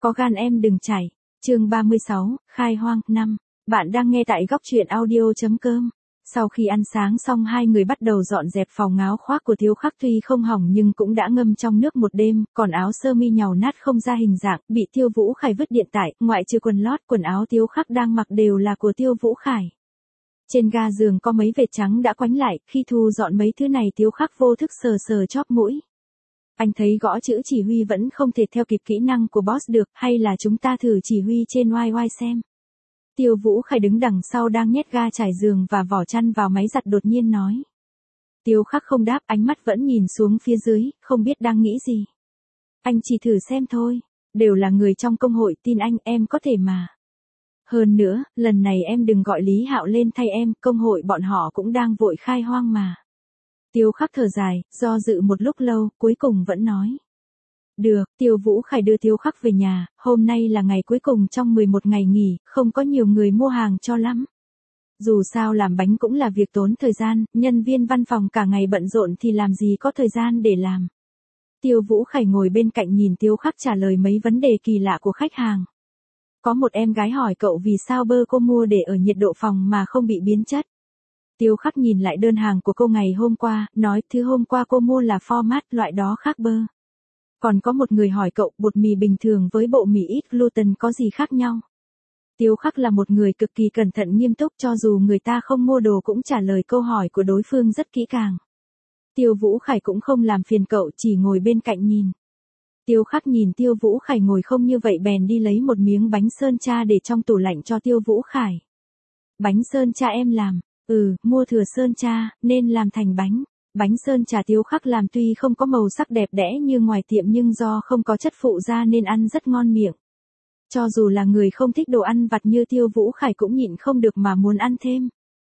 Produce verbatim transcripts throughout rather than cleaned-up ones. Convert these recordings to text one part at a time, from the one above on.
Có gan em đừng chảy. Chương ba mươi sáu, khai hoang. Năm. Bạn đang nghe tại góc truyện audio chấm com. Sau khi ăn sáng xong hai người bắt đầu dọn dẹp phòng áo khoác của Tiếu Khắc, tuy không hỏng nhưng cũng đã ngâm trong nước một đêm, còn áo sơ mi nhàu nát không ra hình dạng, bị Tiêu Vũ Khải vứt điện tải, ngoại trừ quần lót, quần áo Tiếu Khắc đang mặc đều là của Tiêu Vũ Khải. Trên ga giường có mấy vệt trắng đã quánh lại, khi thu dọn mấy thứ này Tiếu Khắc vô thức sờ sờ chóp mũi. Anh thấy gõ chữ chỉ huy vẫn không thể theo kịp kỹ năng của boss được, hay là chúng ta thử chỉ huy trên oai oai xem. Tiêu Vũ Khải đứng đằng sau đang nhét ga trải giường và vỏ chăn vào máy giặt đột nhiên nói. Tiêu Khắc không đáp, ánh mắt vẫn nhìn xuống phía dưới, không biết đang nghĩ gì. Anh chỉ thử xem thôi, đều là người trong công hội, tin anh, em có thể mà. Hơn nữa, lần này em đừng gọi Lý Hạo lên thay em, công hội bọn họ cũng đang vội khai hoang mà. Tiêu Khắc thở dài, do dự một lúc lâu, cuối cùng vẫn nói. Được, Tiêu Vũ Khải đưa Tiêu Khắc về nhà, hôm nay là ngày cuối cùng trong mười một ngày nghỉ, không có nhiều người mua hàng cho lắm. Dù sao làm bánh cũng là việc tốn thời gian, nhân viên văn phòng cả ngày bận rộn thì làm gì có thời gian để làm. Tiêu Vũ Khải ngồi bên cạnh nhìn Tiêu Khắc trả lời mấy vấn đề kỳ lạ của khách hàng. Có một em gái hỏi cậu vì sao bơ cô mua để ở nhiệt độ phòng mà không bị biến chất. Tiêu Khắc nhìn lại đơn hàng của cô ngày hôm qua, nói thứ hôm qua cô mua là format, loại đó khác bơ. Còn có một người hỏi cậu bột mì bình thường với bộ mì ít gluten có gì khác nhau. Tiêu Khắc là một người cực kỳ cẩn thận nghiêm túc, cho dù người ta không mua đồ cũng trả lời câu hỏi của đối phương rất kỹ càng. Tiêu Vũ Khải cũng không làm phiền cậu, chỉ ngồi bên cạnh nhìn. Tiêu Khắc nhìn Tiêu Vũ Khải ngồi không như vậy bèn đi lấy một miếng bánh sơn cha để trong tủ lạnh cho Tiêu Vũ Khải. Bánh sơn cha em làm. Ừ, mua thừa sơn cha, nên làm thành bánh. Bánh sơn trà Tiêu Khắc làm tuy không có màu sắc đẹp đẽ như ngoài tiệm nhưng do không có chất phụ gia nên ăn rất ngon miệng. Cho dù là người không thích đồ ăn vặt như Tiêu Vũ Khải cũng nhịn không được mà muốn ăn thêm.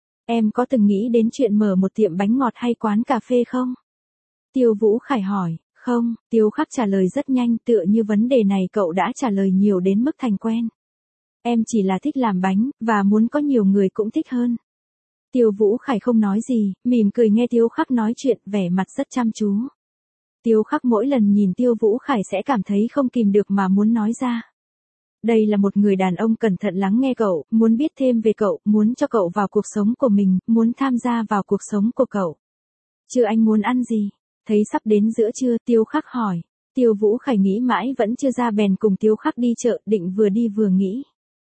Em có từng nghĩ đến chuyện mở một tiệm bánh ngọt hay quán cà phê không? Tiêu Vũ Khải hỏi. Không, Tiêu Khắc trả lời rất nhanh, tựa như vấn đề này cậu đã trả lời nhiều đến mức thành quen. Em chỉ là thích làm bánh, và muốn có nhiều người cũng thích hơn. Tiêu Vũ Khải không nói gì, mỉm cười nghe Tiêu Khắc nói chuyện, vẻ mặt rất chăm chú. Tiêu Khắc mỗi lần nhìn Tiêu Vũ Khải sẽ cảm thấy không kìm được mà muốn nói ra. Đây là một người đàn ông cẩn thận lắng nghe cậu, muốn biết thêm về cậu, muốn cho cậu vào cuộc sống của mình, muốn tham gia vào cuộc sống của cậu. Chưa anh muốn ăn gì? Thấy sắp đến giữa trưa, Tiêu Khắc hỏi. Tiêu Vũ Khải nghĩ mãi vẫn chưa ra bèn cùng Tiêu Khắc đi chợ, định vừa đi vừa nghĩ.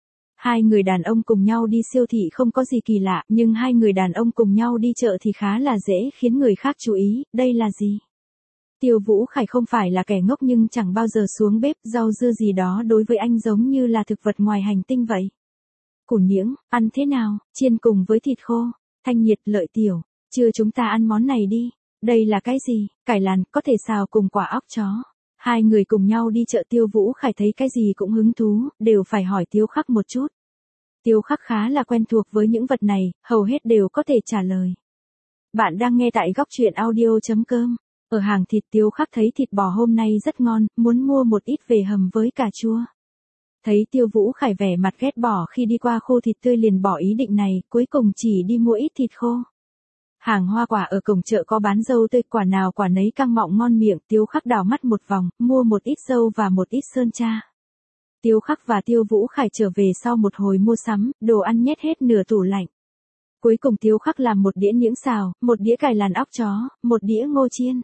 Hai người đàn ông cùng nhau đi siêu thị không có gì kỳ lạ, nhưng hai người đàn ông cùng nhau đi chợ thì khá là dễ khiến người khác chú ý, đây là gì? Tiêu Vũ Khải không phải là kẻ ngốc nhưng chẳng bao giờ xuống bếp, rau dưa gì đó đối với anh giống như là thực vật ngoài hành tinh vậy. Củ niễng, ăn thế nào, chiên cùng với thịt khô, thanh nhiệt lợi tiểu, chưa chúng ta ăn món này đi. Đây là cái gì? Cải làn, có thể xào cùng quả óc chó. Hai người cùng nhau đi chợ Tiêu Vũ Khải thấy cái gì cũng hứng thú, đều phải hỏi Tiêu Khắc một chút. Tiêu Khắc khá là quen thuộc với những vật này, hầu hết đều có thể trả lời. Bạn đang nghe tại góc truyện audio chấm com. Ở hàng thịt Tiêu Khắc thấy thịt bò hôm nay rất ngon, muốn mua một ít về hầm với cà chua. Thấy Tiêu Vũ Khải vẻ mặt ghét bỏ khi đi qua khu thịt tươi liền bỏ ý định này, cuối cùng chỉ đi mua ít thịt khô. Hàng hoa quả ở cổng chợ có bán dâu tươi, quả nào quả nấy căng mọng ngon miệng, Tiêu Khắc đảo mắt một vòng, mua một ít dâu và một ít sơn cha. Tiêu Khắc và Tiêu Vũ Khải trở về sau một hồi mua sắm, đồ ăn nhét hết nửa tủ lạnh. Cuối cùng Tiêu Khắc làm một đĩa niễng xào, một đĩa cải làn óc chó, một đĩa ngô chiên.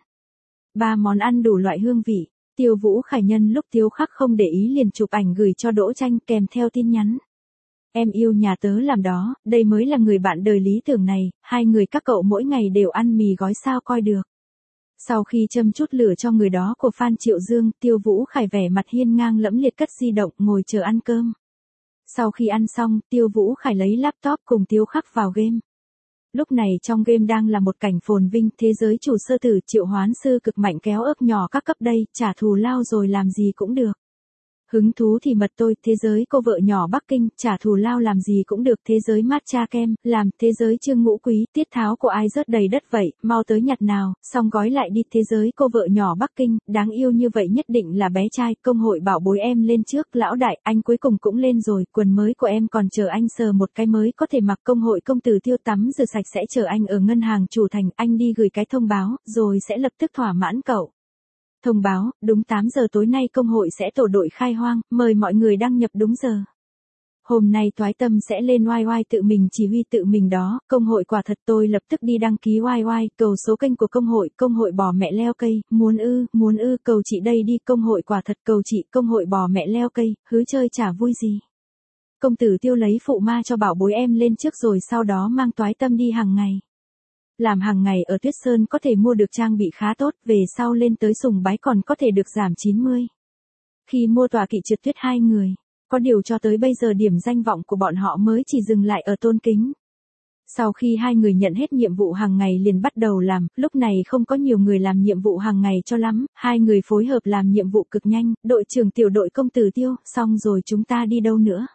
Ba món ăn đủ loại hương vị. Tiêu Vũ Khải nhân lúc Tiêu Khắc không để ý liền chụp ảnh gửi cho Đỗ Tranh kèm theo tin nhắn. Em yêu nhà tớ làm đó, đây mới là người bạn đời lý tưởng này, hai người các cậu mỗi ngày đều ăn mì gói sao coi được. Sau khi châm chút lửa cho người đó của Phan Triệu Dương, Tiêu Vũ Khải vẻ mặt hiên ngang lẫm liệt cất di động ngồi chờ ăn cơm. Sau khi ăn xong, Tiêu Vũ Khải lấy laptop cùng Tiêu Khắc vào game. Lúc này trong game đang là một cảnh phồn vinh, thế giới chủ sơ tử Triệu Hoán Sư cực mạnh kéo ớp nhỏ các cấp đây, trả thù lao rồi làm gì cũng được. Hứng thú thì mật tôi, thế giới cô vợ nhỏ Bắc Kinh, trả thù lao làm gì cũng được, thế giới matcha kem, làm, thế giới Trương Ngũ Quý, tiết tháo của ai rớt đầy đất vậy, mau tới nhặt nào, xong gói lại đi, thế giới cô vợ nhỏ Bắc Kinh, đáng yêu như vậy nhất định là bé trai, công hội bảo bối em lên trước, lão đại, anh cuối cùng cũng lên rồi, quần mới của em còn chờ anh sờ một cái mới có thể mặc, công hội công tử Tiêu tắm rửa sạch sẽ chờ anh ở ngân hàng chủ thành, anh đi gửi cái thông báo, rồi sẽ lập tức thỏa mãn cậu. Thông báo, đúng tám giờ tối nay công hội sẽ tổ đội khai hoang, mời mọi người đăng nhập đúng giờ. Hôm nay Toái Tâm sẽ lên oai oai tự mình chỉ huy tự mình đó, công hội quả thật tôi lập tức đi đăng ký oai oai, cầu số kênh của công hội, công hội bò mẹ leo cây, muốn ư, muốn ư, cầu chị đây đi, công hội quả thật cầu chị, công hội bò mẹ leo cây, hứ chơi chả vui gì. Công tử Tiêu lấy phụ ma cho bảo bối em lên trước rồi sau đó mang Toái Tâm đi hàng ngày. Làm hàng ngày ở Tuyết Sơn có thể mua được trang bị khá tốt, về sau lên tới Sùng Bái còn có thể được giảm chín mươi. Khi mua tọa kỵ trượt tuyết hai người, có điều cho tới bây giờ điểm danh vọng của bọn họ mới chỉ dừng lại ở Tôn Kính. Sau khi hai người nhận hết nhiệm vụ hàng ngày liền bắt đầu làm, lúc này không có nhiều người làm nhiệm vụ hàng ngày cho lắm, hai người phối hợp làm nhiệm vụ cực nhanh, đội trưởng tiểu đội công tử Tiêu, xong rồi chúng ta đi đâu nữa?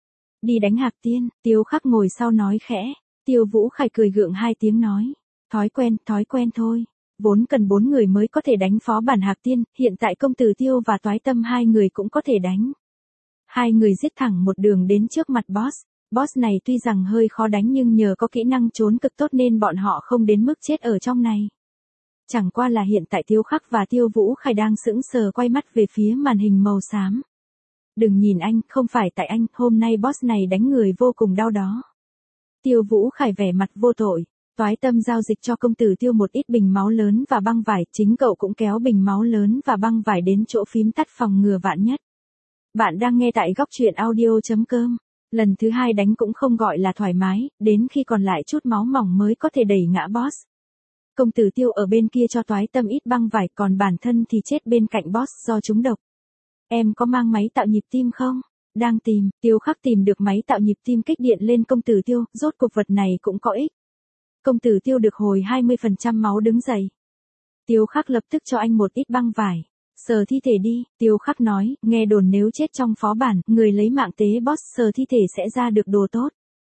Đi đánh Hạc Tiên, Tiêu Khắc ngồi sau nói khẽ, Tiêu Vũ Khải cười gượng hai tiếng nói, thói quen, thói quen thôi. Vốn cần bốn người mới có thể đánh phó bản Hạc Tiên, hiện tại công tử Tiêu và Toái Tâm hai người cũng có thể đánh. Hai người giết thẳng một đường đến trước mặt boss. Boss này tuy rằng hơi khó đánh nhưng nhờ có kỹ năng trốn cực tốt nên bọn họ không đến mức chết ở trong này. Chẳng qua là hiện tại Tiêu Khắc và Tiêu Vũ Khải đang sững sờ quay mắt về phía màn hình màu xám. Đừng nhìn anh, không phải tại anh, hôm nay boss này đánh người vô cùng đau đó. Tiêu Vũ Khải vẻ mặt vô tội. Toái Tâm giao dịch cho công tử Tiêu một ít bình máu lớn và băng vải, chính cậu cũng kéo bình máu lớn và băng vải đến chỗ phím tắt phòng ngừa vạn nhất. Bạn đang nghe tại góc truyện audio chấm com. Lần thứ hai đánh cũng không gọi là thoải mái, đến khi còn lại chút máu mỏng mới có thể đẩy ngã boss. Công tử Tiêu ở bên kia cho Toái Tâm ít băng vải, còn bản thân thì chết bên cạnh boss do trúng độc. Em có mang máy tạo nhịp tim không? Đang tìm, Tiêu Khắc tìm được máy tạo nhịp tim kích điện lên công tử Tiêu, rốt cuộc vật này cũng có ích. Công tử Tiêu được hồi hai mươi phần trăm máu đứng dậy. Tiêu Khắc lập tức cho anh một ít băng vải. Sờ thi thể đi, Tiêu Khắc nói, nghe đồn nếu chết trong phó bản, người lấy mạng tế boss sờ thi thể sẽ ra được đồ tốt.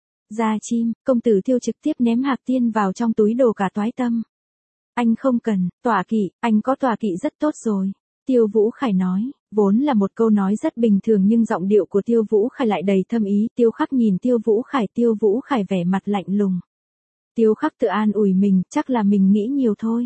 Da chim, công tử Tiêu trực tiếp ném Hạc Tiên vào trong túi đồ cả Toái Tâm. Anh không cần, tọa kỵ, anh có tọa kỵ rất tốt rồi. Tiêu Vũ Khải nói, vốn là một câu nói rất bình thường nhưng giọng điệu của Tiêu Vũ Khải lại đầy thâm ý. Tiêu Khắc nhìn Tiêu Vũ Khải, Tiêu Vũ Khải vẻ mặt lạnh lùng. Tiêu Khắc tự an ủi mình, chắc là mình nghĩ nhiều thôi.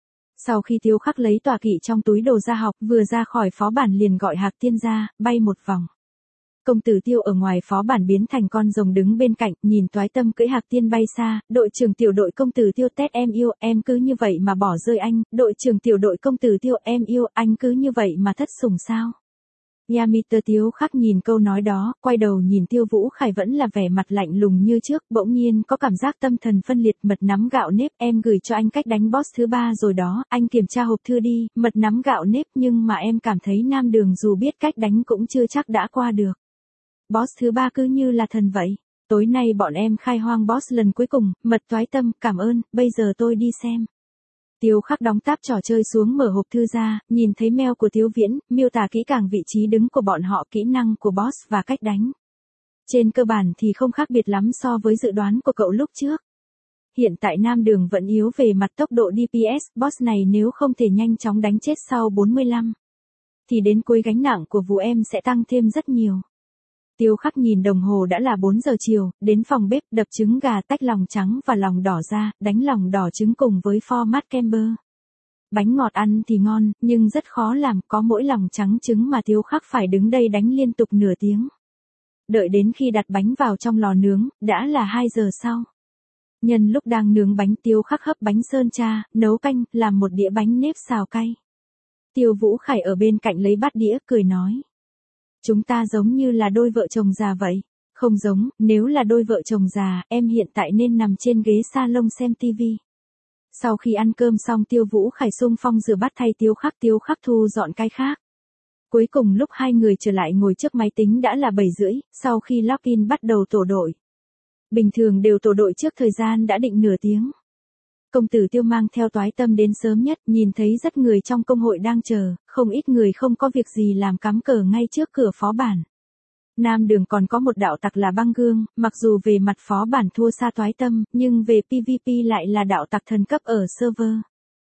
Sau khi Tiêu Khắc lấy tọa kỵ trong túi đồ ra học, vừa ra khỏi phó bản liền gọi Hạc Tiên ra, bay một vòng. Công tử Tiêu ở ngoài phó bản biến thành con rồng đứng bên cạnh, nhìn Toái Tâm cưỡi Hạc Tiên bay xa, đội trưởng tiểu đội công tử Tiêu tét em yêu, em cứ như vậy mà bỏ rơi anh, đội trưởng tiểu đội công tử Tiêu em yêu, anh cứ như vậy mà thất sủng sao? Yamita Tiêu Khắc nhìn câu nói đó, quay đầu nhìn Tiêu Vũ Khải vẫn là vẻ mặt lạnh lùng như trước, bỗng nhiên có cảm giác tâm thần phân liệt. Mật nắm gạo nếp, em gửi cho anh cách đánh boss thứ ba rồi đó, anh kiểm tra hộp thư đi, mật nắm gạo nếp, nhưng mà em cảm thấy Nam Đường dù biết cách đánh cũng chưa chắc đã qua được. Boss thứ ba cứ như là thần vậy. Tối nay bọn em khai hoang boss lần cuối cùng, mật Toái Tâm, cảm ơn, bây giờ tôi đi xem. Tiêu Khắc đóng tab trò chơi xuống, mở hộp thư ra, nhìn thấy mail của Tiêu Viễn, miêu tả kỹ càng vị trí đứng của bọn họ, kỹ năng của boss và cách đánh. Trên cơ bản thì không khác biệt lắm so với dự đoán của cậu lúc trước. Hiện tại Nam Đường vẫn yếu về mặt tốc độ đê pê ét, boss này nếu không thể nhanh chóng đánh chết sau bốn mươi lăm, thì đến cuối gánh nặng của vụ em sẽ tăng thêm rất nhiều. Tiêu Khắc nhìn đồng hồ đã là bốn giờ chiều, đến phòng bếp, đập trứng gà, tách lòng trắng và lòng đỏ ra, đánh lòng đỏ trứng cùng với format camber. Bánh ngọt ăn thì ngon, nhưng rất khó làm, có mỗi lòng trắng trứng mà Tiêu Khắc phải đứng đây đánh liên tục nửa tiếng. Đợi đến khi đặt bánh vào trong lò nướng, đã là hai giờ sau. Nhân lúc đang nướng bánh, Tiêu Khắc hấp bánh sơn cha, nấu canh, làm một đĩa bánh nếp xào cay. Tiêu Vũ Khải ở bên cạnh lấy bát đĩa, cười nói. Chúng ta giống như là đôi vợ chồng già vậy. Không giống, nếu là đôi vợ chồng già, em hiện tại nên nằm trên ghế salon xem tivi. Sau khi ăn cơm xong Tiêu Vũ Khải xung phong rửa bát thay Tiêu Khắc, Tiêu Khắc thu dọn cái khác. Cuối cùng lúc hai người trở lại ngồi trước máy tính đã là bảy rưỡi, sau khi login bắt đầu tổ đội. Bình thường đều tổ đội trước thời gian đã định nửa tiếng. Công tử Tiêu mang theo Toái Tâm đến sớm nhất, nhìn thấy rất người trong công hội đang chờ, không ít người không có việc gì làm cắm cờ ngay trước cửa phó bản. Nam Đường còn có một đạo tặc là Băng Gương, mặc dù về mặt phó bản thua xa Toái Tâm, nhưng về pê vê pê lại là đạo tặc thần cấp ở server.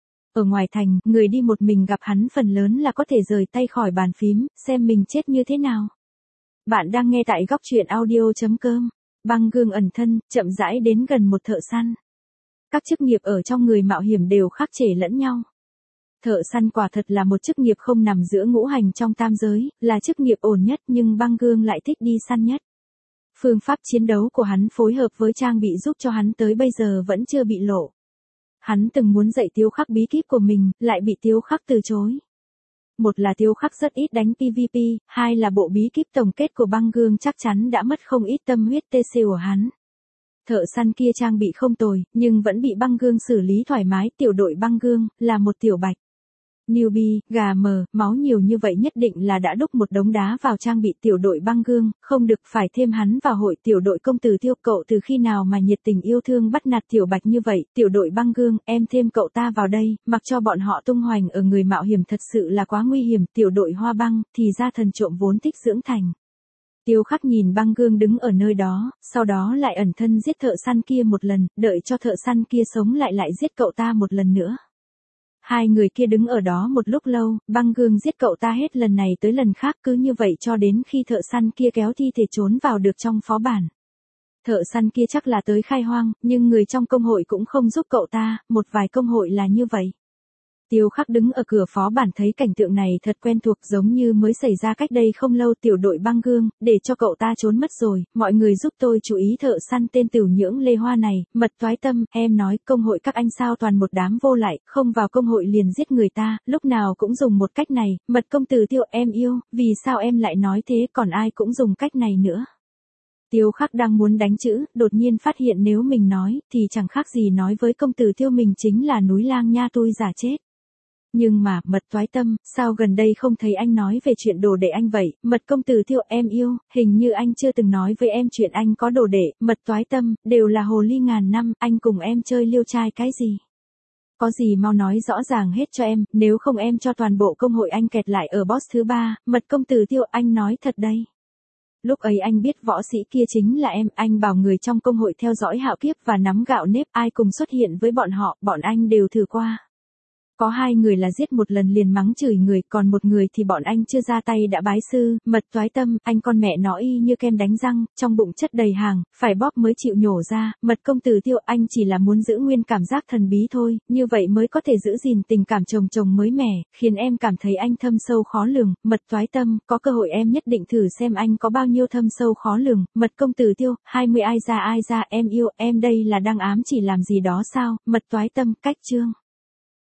Ở ngoài thành, người đi một mình gặp hắn phần lớn là có thể rời tay khỏi bàn phím, xem mình chết như thế nào. Bạn đang nghe tại góc truyện audio chấm com. Băng Gương ẩn thân, chậm rãi đến gần một thợ săn. Các chức nghiệp ở trong người mạo hiểm đều khắc chế lẫn nhau. Thợ săn quả thật là một chức nghiệp không nằm giữa ngũ hành trong tam giới, là chức nghiệp ổn nhất nhưng băng gương lại thích đi săn nhất. Phương pháp chiến đấu của hắn phối hợp với trang bị giúp cho hắn tới bây giờ vẫn chưa bị lộ. Hắn từng muốn dạy Tiếu Khắc bí kíp của mình, lại bị Tiếu Khắc từ chối. Một là Tiếu Khắc rất ít đánh pê vê pê, hai là bộ bí kíp tổng kết của băng gương chắc chắn đã mất không ít tâm huyết tê xê của hắn. Thợ săn kia trang bị không tồi, nhưng vẫn bị băng gương xử lý thoải mái. Tiểu đội băng gương, là một tiểu bạch. Newbie, gà mờ, máu nhiều như vậy nhất định là đã đúc một đống đá vào trang bị tiểu đội băng gương, không được phải thêm hắn vào hội tiểu đội công tử Tiêu. Cậu từ khi nào mà nhiệt tình yêu thương bắt nạt tiểu bạch như vậy, tiểu đội băng gương, em thêm cậu ta vào đây, mặc cho bọn họ tung hoành ở người mạo hiểm thật sự là quá nguy hiểm. Tiểu đội hoa băng, thì ra thần trộm vốn thích dưỡng thành. Tiếu Khắc nhìn băng gương đứng ở nơi đó, sau đó lại ẩn thân giết thợ săn kia một lần, đợi cho thợ săn kia sống lại lại giết cậu ta một lần nữa. Hai người kia đứng ở đó một lúc lâu, băng gương giết cậu ta hết lần này tới lần khác, cứ như vậy cho đến khi thợ săn kia kéo thi thể trốn vào được trong phó bản. Thợ săn kia chắc là tới khai hoang, nhưng người trong công hội cũng không giúp cậu ta, một vài công hội là như vậy. Tiếu Khắc đứng ở cửa phó bản thấy cảnh tượng này thật quen thuộc, giống như mới xảy ra cách đây không lâu. Tiểu đội băng gương, để cho cậu ta trốn mất rồi, mọi người giúp tôi chú ý thợ săn tên Tửu Nhưỡng Lê Hoa này. Mật toái tâm, em nói công hội các anh sao toàn một đám vô lại, không vào công hội liền giết người ta, lúc nào cũng dùng một cách này. Mật công tử Tiêu, em yêu, vì sao em lại nói thế, còn ai cũng dùng cách này nữa. Tiếu Khắc đang muốn đánh chữ, đột nhiên phát hiện nếu mình nói, thì chẳng khác gì nói với công tử Tiêu mình chính là núi lang nha tôi giả chết. Nhưng mà, mật toái tâm, sao gần đây không thấy anh nói về chuyện đồ đệ anh vậy? Mật công tử Tiêu, em yêu, hình như anh chưa từng nói với em chuyện anh có đồ đệ. Mật toái tâm, đều là hồ ly ngàn năm, anh cùng em chơi liêu trai cái gì? Có gì mau nói rõ ràng hết cho em, nếu không em cho toàn bộ công hội anh kẹt lại ở boss thứ ba. Mật công tử Tiêu, anh nói thật đây. Lúc ấy anh biết võ sĩ kia chính là em, anh bảo người trong công hội theo dõi hạo kiếp và nắm gạo nếp, ai cùng xuất hiện với bọn họ, bọn anh đều thử qua. Có hai người là giết một lần liền mắng chửi người, còn một người thì bọn anh chưa ra tay đã bái sư. Mật toái tâm, anh con mẹ nó y như kem đánh răng, trong bụng chất đầy hàng, phải bóp mới chịu nhổ ra. Mật công tử Tiêu, anh chỉ là muốn giữ nguyên cảm giác thần bí thôi, như vậy mới có thể giữ gìn tình cảm chồng chồng mới mẻ, khiến em cảm thấy anh thâm sâu khó lường. Mật toái tâm, có cơ hội em nhất định thử xem anh có bao nhiêu thâm sâu khó lường. Mật công tử Tiêu, hai mươi ai ra ai ra, em yêu, em đây là đang ám chỉ làm gì đó sao? Mật toái tâm, cách chương.